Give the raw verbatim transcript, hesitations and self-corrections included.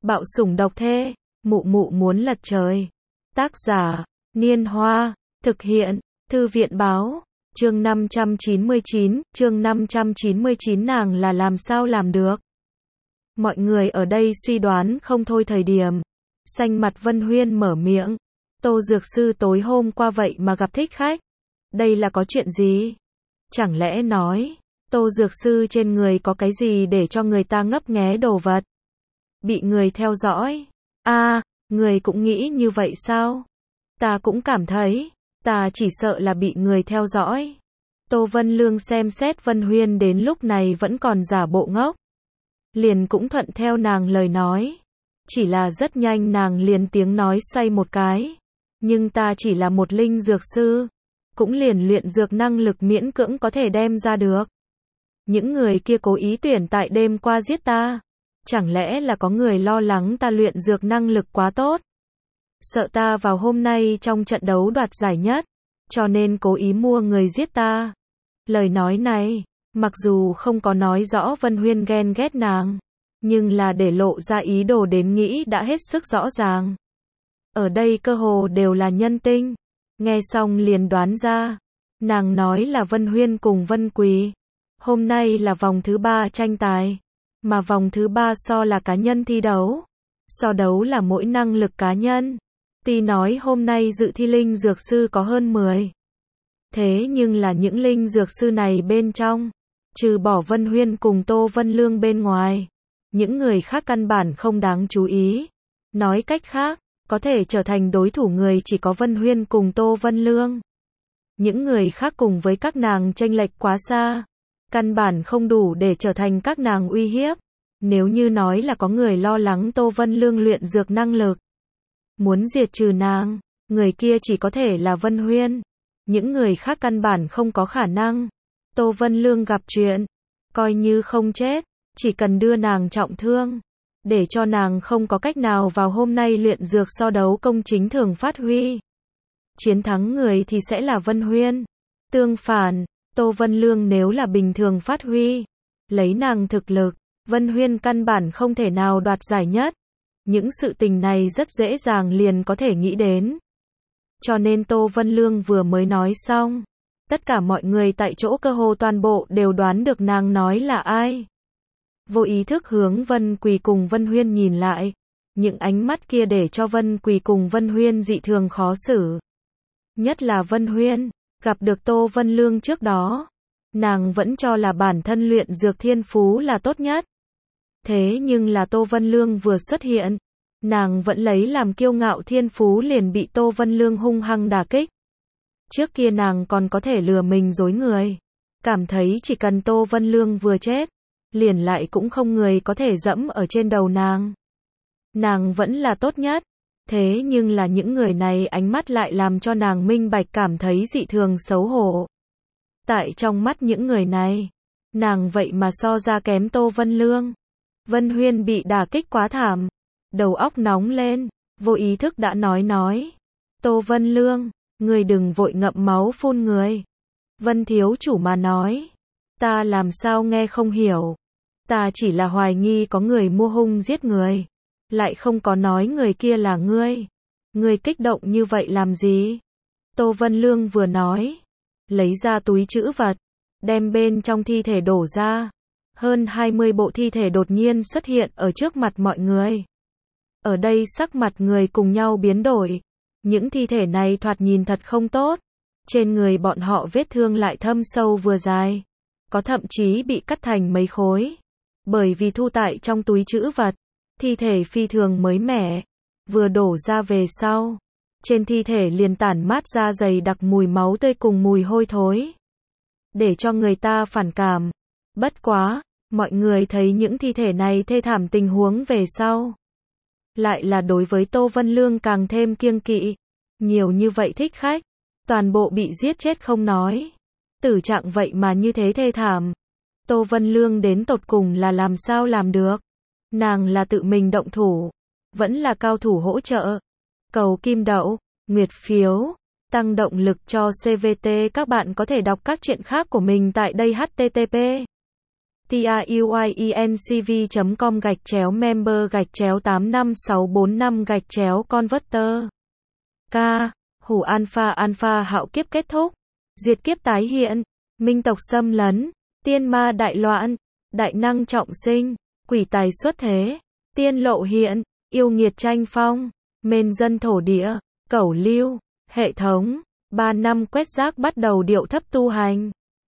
Bạo sủng độc thê, mụ mụ muốn lật trời. Tác giả, Niên Hoa, thực hiện, Thư viện Báo, chương năm trăm chín mươi chín, chương năm trăm chín mươi chín nàng là làm sao làm được. Mọi người ở đây suy đoán không thôi thời điểm. Xanh mặt Vân Huyên mở miệng. Tô Dược Sư tối hôm qua vậy mà gặp thích khách. Đây là có chuyện gì? Chẳng lẽ nói, Tô Dược Sư trên người có cái gì để cho người ta ngấp nghé đồ vật? Bị người theo dõi? A, à, người cũng nghĩ như vậy sao? Ta cũng cảm thấy, ta chỉ sợ là bị người theo dõi. Tô Vân Lương xem xét Vân Huyên đến lúc này vẫn còn giả bộ ngốc. Liền cũng thuận theo nàng lời nói. Chỉ là rất nhanh nàng liền tiếng nói xoay một cái. Nhưng ta chỉ là một linh dược sư. Cũng liền luyện dược năng lực miễn cưỡng có thể đem ra được. Những người kia cố ý tuyển tại đêm qua giết ta. Chẳng lẽ là có người lo lắng ta luyện dược năng lực quá tốt? Sợ ta vào hôm nay trong trận đấu đoạt giải nhất. Cho nên cố ý mua người giết ta. Lời nói này, mặc dù không có nói rõ Vân Huyên ghen ghét nàng. Nhưng là để lộ ra ý đồ đến nghĩ đã hết sức rõ ràng. Ở đây cơ hồ đều là nhân tinh. Nghe xong liền đoán ra. Nàng nói là Vân Huyên cùng Vân Quỳ. Hôm nay là vòng thứ ba tranh tài. Mà vòng thứ ba so là cá nhân thi đấu. So đấu là mỗi năng lực cá nhân. Tuy nói hôm nay dự thi linh dược sư có hơn mười. Thế nhưng là những linh dược sư này bên trong. Trừ bỏ Vân Huyên cùng Tô Vân Lương bên ngoài. Những người khác căn bản không đáng chú ý. Nói cách khác, có thể trở thành đối thủ người chỉ có Vân Huyên cùng Tô Vân Lương. Những người khác cùng với các nàng chênh lệch quá xa. Căn bản không đủ để trở thành các nàng uy hiếp. Nếu như nói là có người lo lắng Tô Vân Lương luyện dược năng lực. Muốn diệt trừ nàng, người kia chỉ có thể là Vân Huyên. Những người khác căn bản không có khả năng. Tô Vân Lương gặp chuyện. Coi như không chết. Chỉ cần đưa nàng trọng thương. Để cho nàng không có cách nào vào hôm nay luyện dược so đấu công chính thường phát huy. Chiến thắng người thì sẽ là Vân Huyên. Tương phản, Tô Vân Lương nếu là bình thường phát huy. Lấy nàng thực lực, Vân Huyên căn bản không thể nào đoạt giải nhất. Những sự tình này rất dễ dàng liền có thể nghĩ đến. Cho nên Tô Vân Lương vừa mới nói xong. Tất cả mọi người tại chỗ cơ hồ toàn bộ đều đoán được nàng nói là ai. Vô ý thức hướng Vân Quỳ cùng Vân Huyên nhìn lại. Những ánh mắt kia để cho Vân Quỳ cùng Vân Huyên dị thường khó xử. Nhất là Vân Huyên, gặp được Tô Vân Lương trước đó. Nàng vẫn cho là bản thân luyện dược thiên phú là tốt nhất. Thế nhưng là Tô Vân Lương vừa xuất hiện. Nàng vẫn lấy làm kiêu ngạo thiên phú liền bị Tô Vân Lương hung hăng đả kích. Trước kia nàng còn có thể lừa mình dối người. Cảm thấy chỉ cần Tô Vân Lương vừa chết. Liền lại cũng không người có thể dẫm ở trên đầu nàng. Nàng vẫn là tốt nhất. Thế nhưng là những người này ánh mắt lại làm cho nàng minh bạch cảm thấy dị thường xấu hổ. Tại trong mắt những người này, nàng vậy mà so ra kém Tô Vân Lương. Vân Huyên bị đả kích quá thảm. Đầu óc nóng lên, vô ý thức đã nói nói. Tô Vân Lương, người đừng vội ngậm máu phun người. Vân thiếu chủ mà nói. Ta làm sao nghe không hiểu. Ta chỉ là hoài nghi có người mua hung giết người. Lại không có nói người kia là ngươi. Ngươi kích động như vậy làm gì? Tô Vân Lương vừa nói. Lấy ra túi trữ vật. Đem bên trong thi thể đổ ra. Hơn hai mươi bộ thi thể đột nhiên xuất hiện ở trước mặt mọi người. Ở đây sắc mặt người cùng nhau biến đổi. Những thi thể này thoạt nhìn thật không tốt. Trên người bọn họ vết thương lại thâm sâu vừa dài. Có thậm chí bị cắt thành mấy khối. Bởi vì thu tại trong túi trữ vật. Thi thể phi thường mới mẻ. Vừa đổ ra về sau. Trên thi thể liền tản mát ra dày đặc mùi máu tươi cùng mùi hôi thối. Để cho người ta phản cảm. Bất quá, mọi người thấy những thi thể này thê thảm tình huống về sau. Lại là đối với Tô Vân Lương càng thêm kiêng kỵ. Nhiều như vậy thích khách. Toàn bộ bị giết chết không nói. Tử trạng vậy mà như thế thê thảm. Tô Vân Lương đến tột cùng là làm sao làm được. Nàng là tự mình động thủ. Vẫn là cao thủ hỗ trợ. Cầu kim đậu, nguyệt phiếu, tăng động lực cho xê vê tê. Các bạn có thể đọc các chuyện khác của mình tại đây. H T T P tiuyiencv chấm com gạch chéo member gạch chéo tám năm sáu bốn năm gạch chéo converter. K. Hủ alpha alpha hạo kiếp kết thúc. Diệt kiếp tái hiện. Minh tộc xâm lấn. Tiên ma đại loạn. Đại năng trọng sinh. Quỷ tài xuất thế. Tiên lộ hiện. Yêu nghiệt tranh phong. Mền dân thổ địa. Cẩu lưu. Hệ thống. Ba năm quét rác bắt đầu điệu thấp tu hành.